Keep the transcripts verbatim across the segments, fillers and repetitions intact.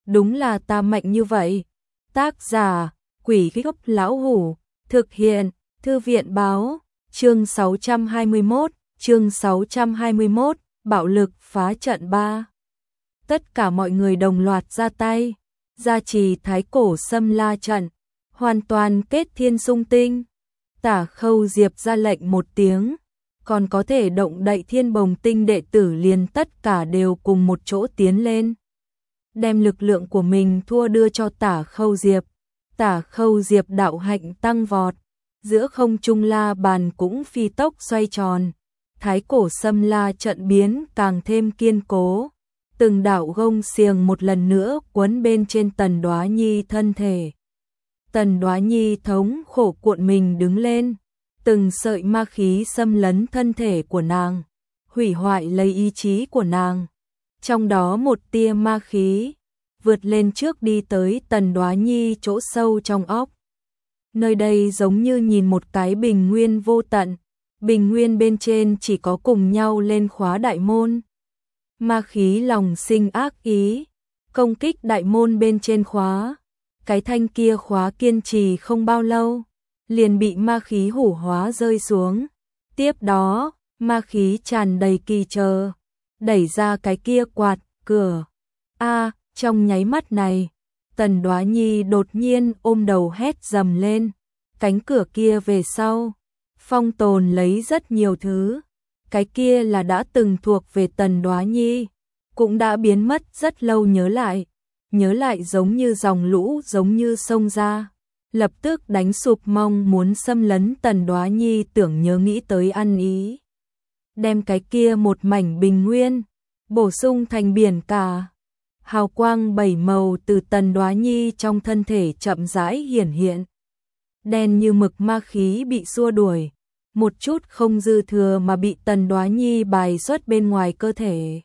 đúng là ta mạnh như vậy. Tác giả, Quỷ Gốc Lão Hủ, thực hiện, Thư viện Báo, chương sáu trăm hai mươi mốt, chương sáu trăm hai mươi mốt, bạo lực phá trận ba. Tất cả mọi người đồng loạt ra tay, gia trì thái cổ xâm la trận, hoàn toàn kết thiên sung tinh. Tả Khâu Diệp ra lệnh một tiếng, còn có thể động đậy thiên bồng tinh đệ tử liền tất cả đều cùng một chỗ tiến lên. Đem lực lượng của mình thua đưa cho Tả Khâu Diệp. Tả Khâu Diệp đạo hạnh tăng vọt, giữa không trung la bàn cũng phi tốc xoay tròn, thái cổ xâm la trận biến càng thêm kiên cố. Từng đạo gông xiềng một lần nữa quấn bên trên Tần Đoá Nhi thân thể. Tần Đoá Nhi thống khổ cuộn mình đứng lên, từng sợi ma khí xâm lấn thân thể của nàng, hủy hoại lấy ý chí của nàng. Trong đó một tia ma khí vượt lên trước đi tới Tần Đoá Nhi chỗ sâu trong óc. Nơi đây giống như nhìn một cái bình nguyên vô tận, bình nguyên bên trên chỉ có cùng nhau lên khóa đại môn. Ma khí lòng sinh ác ý, công kích đại môn bên trên khóa. Cái thanh kia khóa kiên trì không bao lâu, liền bị ma khí hủ hóa rơi xuống. Tiếp đó, ma khí tràn đầy kỳ chờ, đẩy ra cái kia quạt, cửa. A, trong nháy mắt này, Tần Đoá Nhi đột nhiên ôm đầu hét dầm lên. Cánh cửa kia về sau, phong tồn lấy rất nhiều thứ. Cái kia là đã từng thuộc về Tần Đoá Nhi, cũng đã biến mất rất lâu nhớ lại. Nhớ lại giống như dòng lũ giống như sông ra, lập tức đánh sụp mong muốn xâm lấn Tần Đoá Nhi tưởng nhớ nghĩ tới ăn ý. Đem cái kia một mảnh bình nguyên, bổ sung thành biển cả. Hào quang bảy màu từ Tần Đoá Nhi trong thân thể chậm rãi hiển hiện. Đen như mực ma khí bị xua đuổi, một chút không dư thừa mà bị Tần Đoá Nhi bài xuất bên ngoài cơ thể.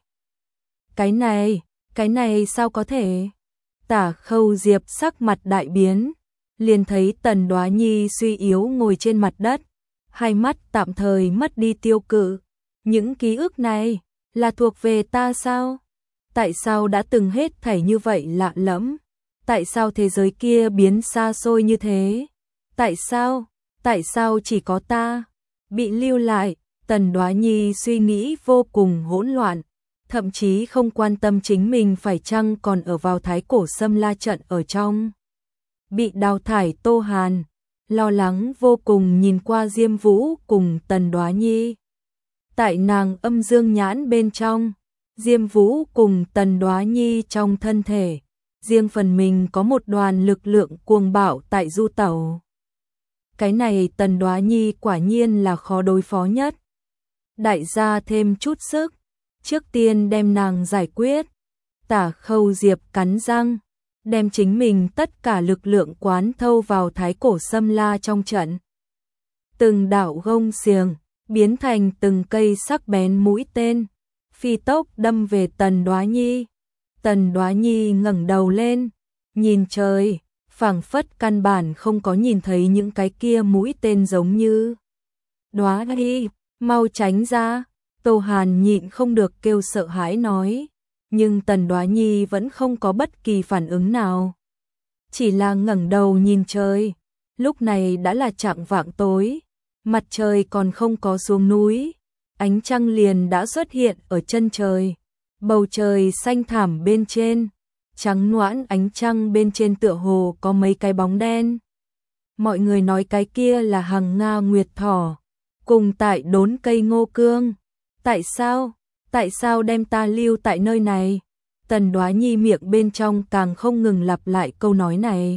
Cái này, cái này sao có thể? Tả Khâu Diệp sắc mặt đại biến, liền thấy Tần Đoá Nhi suy yếu ngồi trên mặt đất, hai mắt tạm thời mất đi tiêu cự. Những ký ức này là thuộc về ta sao? Tại sao đã từng hết thảy như vậy lạ lẫm? Tại sao thế giới kia biến xa xôi như thế? Tại sao? Tại sao chỉ có ta bị lưu lại? Tần Đoá Nhi suy nghĩ vô cùng hỗn loạn, thậm chí không quan tâm chính mình phải chăng còn ở vào thái cổ xâm la trận ở trong. Bị đào thải Tô Hàn, lo lắng vô cùng nhìn qua Diêm Vũ cùng Tần Đoá Nhi. Tại nàng âm dương nhãn bên trong, Diêm Vũ cùng Tần Đoá Nhi trong thân thể, riêng phần mình có một đoàn lực lượng cuồng bạo tại du tẩu. Cái này Tần Đoá Nhi quả nhiên là khó đối phó nhất. Đại gia thêm chút sức, trước tiên đem nàng giải quyết. Tả Khâu Diệp cắn răng, đem chính mình tất cả lực lượng quán thâu vào thái cổ xâm la trong trận. Từng đạo gông xiềng biến thành từng cây sắc bén mũi tên, phi tốc đâm về Tần Đoá Nhi. Tần Đoá Nhi ngẩng đầu lên, nhìn trời, phảng phất căn bản không có nhìn thấy những cái kia mũi tên giống như. Đoá Nhi, mau tránh ra. Tô Hàn nhịn không được kêu sợ hãi nói, nhưng Tần Đoá Nhi vẫn không có bất kỳ phản ứng nào. Chỉ là ngẩng đầu nhìn trời, lúc này đã là chạng vạng tối, mặt trời còn không có xuống núi, ánh trăng liền đã xuất hiện ở chân trời, bầu trời xanh thẳm bên trên, trắng noãn ánh trăng bên trên tựa hồ có mấy cái bóng đen. Mọi người nói cái kia là Hằng Nga Nguyệt Thỏ, cùng tại đốn cây ngô cương. Tại sao? Tại sao đem ta lưu tại nơi này? Tần Đoá Nhi miệng bên trong càng không ngừng lặp lại câu nói này.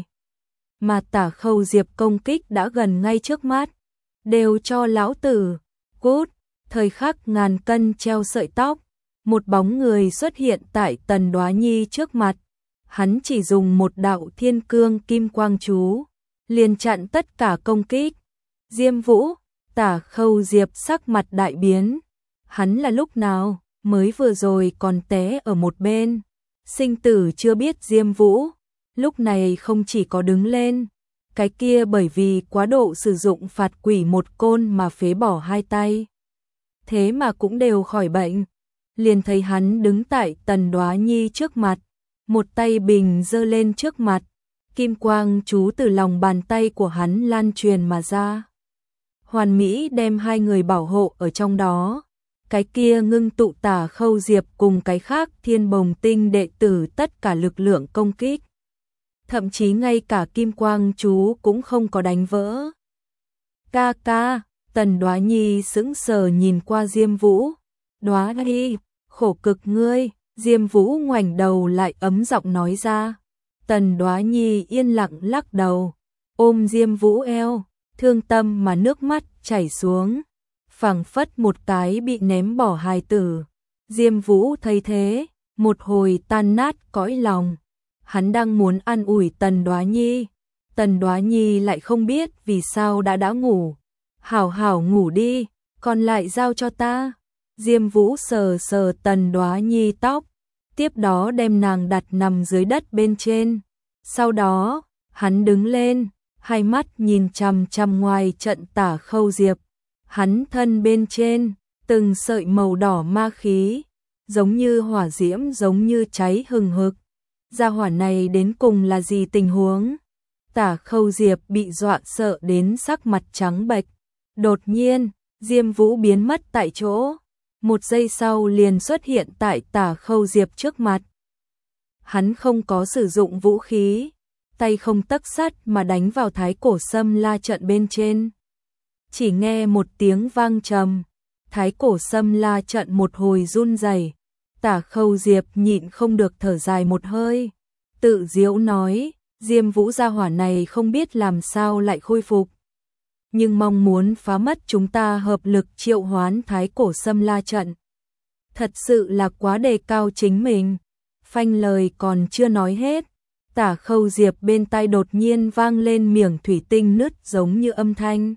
Mà Tả Khâu Diệp công kích đã gần ngay trước mắt. Đều cho lão tử, cút, thời khắc ngàn cân treo sợi tóc. Một bóng người xuất hiện tại Tần Đoá Nhi trước mặt. Hắn chỉ dùng một đạo thiên cương kim quang chú, liền chặn tất cả công kích. Diêm Vũ, Tả Khâu Diệp sắc mặt đại biến. Hắn là lúc nào, mới vừa rồi còn té ở một bên. Sinh tử chưa biết Diêm Vũ, lúc này không chỉ có đứng lên. Cái kia bởi vì quá độ sử dụng phạt quỷ một côn mà phế bỏ hai tay. Thế mà cũng đều khỏi bệnh. Liền thấy hắn đứng tại Tần Đoá Nhi trước mặt, một tay bình giơ lên trước mặt, kim quang chú từ lòng bàn tay của hắn lan truyền mà ra. Hoàn mỹ đem hai người bảo hộ ở trong đó. Cái kia ngưng tụ Tả Khâu Diệp cùng cái khác Thiên Bồng Tinh đệ tử tất cả lực lượng công kích. Thậm chí ngay cả kim quang chú cũng không có đánh vỡ. Ca ca, Tần Đoá Nhi sững sờ nhìn qua Diêm Vũ. Đoá Nhi, khổ cực ngươi. Diêm Vũ ngoảnh đầu lại ấm giọng nói ra. Tần Đoá Nhi yên lặng lắc đầu, ôm Diêm Vũ eo, thương tâm mà nước mắt chảy xuống, phảng phất một cái bị ném bỏ hài tử. Diêm Vũ thấy thế, một hồi tan nát cõi lòng. Hắn đang muốn an ủi Tần Đoá Nhi, Tần Đoá Nhi lại không biết vì sao đã đã ngủ. Hảo hảo ngủ đi, còn lại giao cho ta. Diêm Vũ sờ sờ Tần Đoá Nhi tóc, tiếp đó đem nàng đặt nằm dưới đất bên trên. Sau đó, hắn đứng lên, hai mắt nhìn chằm chằm ngoài trận Tả Khâu Diệp. Hắn thân bên trên, từng sợi màu đỏ ma khí, giống như hỏa diễm, giống như cháy hừng hực. Gia hỏa này đến cùng là gì tình huống? Tả Khâu Diệp bị dọa sợ đến sắc mặt trắng bệch. Đột nhiên, Diêm Vũ biến mất tại chỗ. Một giây sau liền xuất hiện tại Tả Khâu Diệp trước mặt. Hắn không có sử dụng vũ khí, tay không tấc sắt mà đánh vào thái cổ sâm la trận bên trên. Chỉ nghe một tiếng vang trầm, thái cổ sâm la trận một hồi run rẩy. Tả Khâu Diệp nhịn không được thở dài một hơi, tự giễu nói, Diêm Vũ gia hỏa này không biết làm sao lại khôi phục. Nhưng mong muốn phá mất chúng ta hợp lực triệu hoán thái cổ sâm la trận. Thật sự là quá đề cao chính mình. Phanh lời còn chưa nói hết, Tả Khâu Diệp bên tai đột nhiên vang lên miệng thủy tinh nứt giống như âm thanh.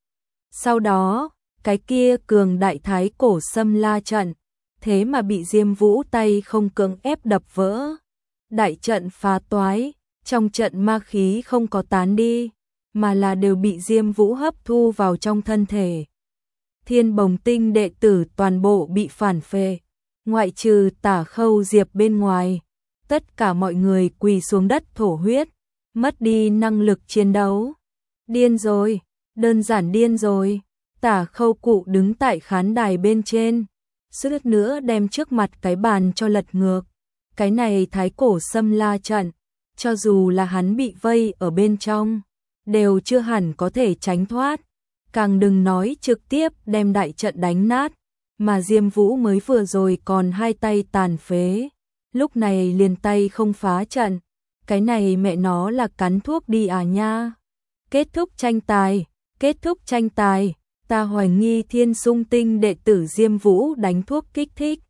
Sau đó, cái kia cường đại thái cổ sâm la trận, thế mà bị Diêm Vũ tay không cưỡng ép đập vỡ. Đại trận phá toái, trong trận ma khí không có tán đi, mà là đều bị Diêm Vũ hấp thu vào trong thân thể. Thiên Bồng Tinh đệ tử toàn bộ bị phản phệ, ngoại trừ Tả Khâu Diệp bên ngoài, tất cả mọi người quỳ xuống đất thổ huyết, mất đi năng lực chiến đấu. Điên rồi, đơn giản điên rồi. Tả Khâu Cụ đứng tại khán đài bên trên, suýt nữa đem trước mặt cái bàn cho lật ngược. Cái này thái cổ sâm la trận, cho dù là hắn bị vây ở bên trong, đều chưa hẳn có thể tránh thoát, càng đừng nói trực tiếp đem đại trận đánh nát, mà Diêm Vũ mới vừa rồi còn hai tay tàn phế, lúc này liền tay không phá trận, cái này mẹ nó là cắn thuốc đi à nha. Kết thúc tranh tài, kết thúc tranh tài, ta hoài nghi Thiên Sung Tinh đệ tử Diêm Vũ đánh thuốc kích thích.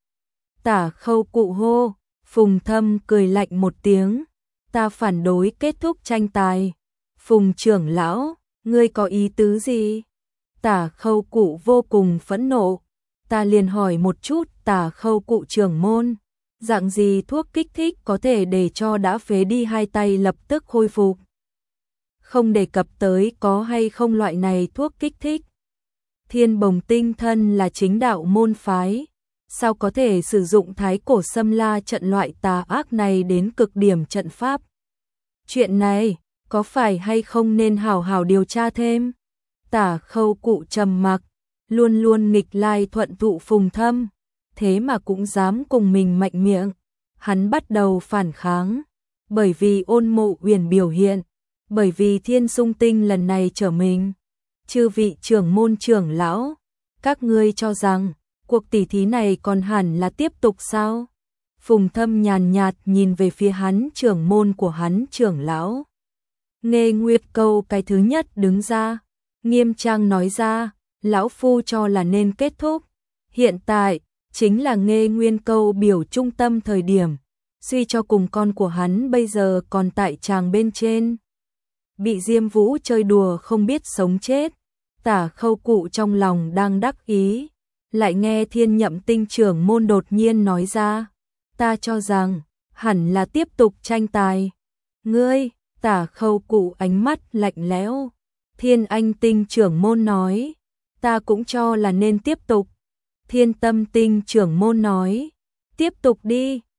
Tả Khâu Cụ hô, Phùng Thâm cười lạnh một tiếng, ta phản đối kết thúc tranh tài. Phùng trưởng lão, ngươi có ý tứ gì? Tả Khâu Cụ vô cùng phẫn nộ, ta liền hỏi một chút Tả Khâu Cụ trưởng môn, dạng gì thuốc kích thích có thể để cho đã phế đi hai tay lập tức khôi phục? Không đề cập tới có hay không loại này thuốc kích thích. Thiên Bồng Tinh thân là chính đạo môn phái, sao có thể sử dụng thái cổ sâm la trận loại tà ác này đến cực điểm trận pháp? Chuyện này, có phải hay không nên hào hào điều tra thêm? Tả Khâu Cụ trầm mặc, luôn luôn nghịch lai thuận thụ Phùng Thâm, thế mà cũng dám cùng mình mạnh miệng. Hắn bắt đầu phản kháng, bởi vì Ôn Mộ Uyển biểu hiện, bởi vì Thiên Sung Tinh lần này trở mình. Chư vị trưởng môn trưởng lão, các ngươi cho rằng cuộc tỷ thí này còn hẳn là tiếp tục sao? Phùng Thâm nhàn nhạt nhìn về phía hắn trưởng môn của hắn trưởng lão. Nghê Nguyệt Câu cái thứ nhất đứng ra, nghiêm trang nói ra, lão phu cho là nên kết thúc. Hiện tại, chính là Nghê Nguyên Câu biểu trung tâm thời điểm, suy cho cùng con của hắn bây giờ còn tại tràng bên trên. Bị Diêm Vũ chơi đùa không biết sống chết, Tả Khâu Cụ trong lòng đang đắc ý, lại nghe Thiên Nhậm Tinh trưởng môn đột nhiên nói ra, ta cho rằng, hẳn là tiếp tục tranh tài. Ngươi, Tả Khâu Cụ ánh mắt lạnh lẽo. Thiên Anh Tinh trưởng môn nói, ta cũng cho là nên tiếp tục. Thiên Tâm Tinh trưởng môn nói, tiếp tục đi.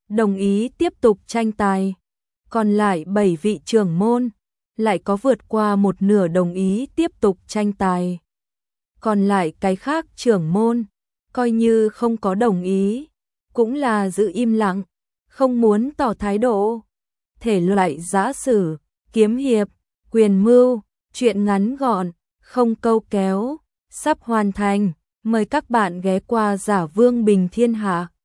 đồng ý tiếp tục tranh tài. Còn lại bảy vị trưởng môn lại có vượt qua một nửa đồng ý tiếp tục tranh tài. Còn lại cái khác trưởng môn, coi như không có đồng ý, cũng là giữ im lặng, không muốn tỏ thái độ. Thể loại giã sử, kiếm hiệp, quyền mưu, truyện ngắn gọn, không câu kéo, sắp hoàn thành. Mời các bạn ghé qua Giả Vương Bình Thiên Hạ.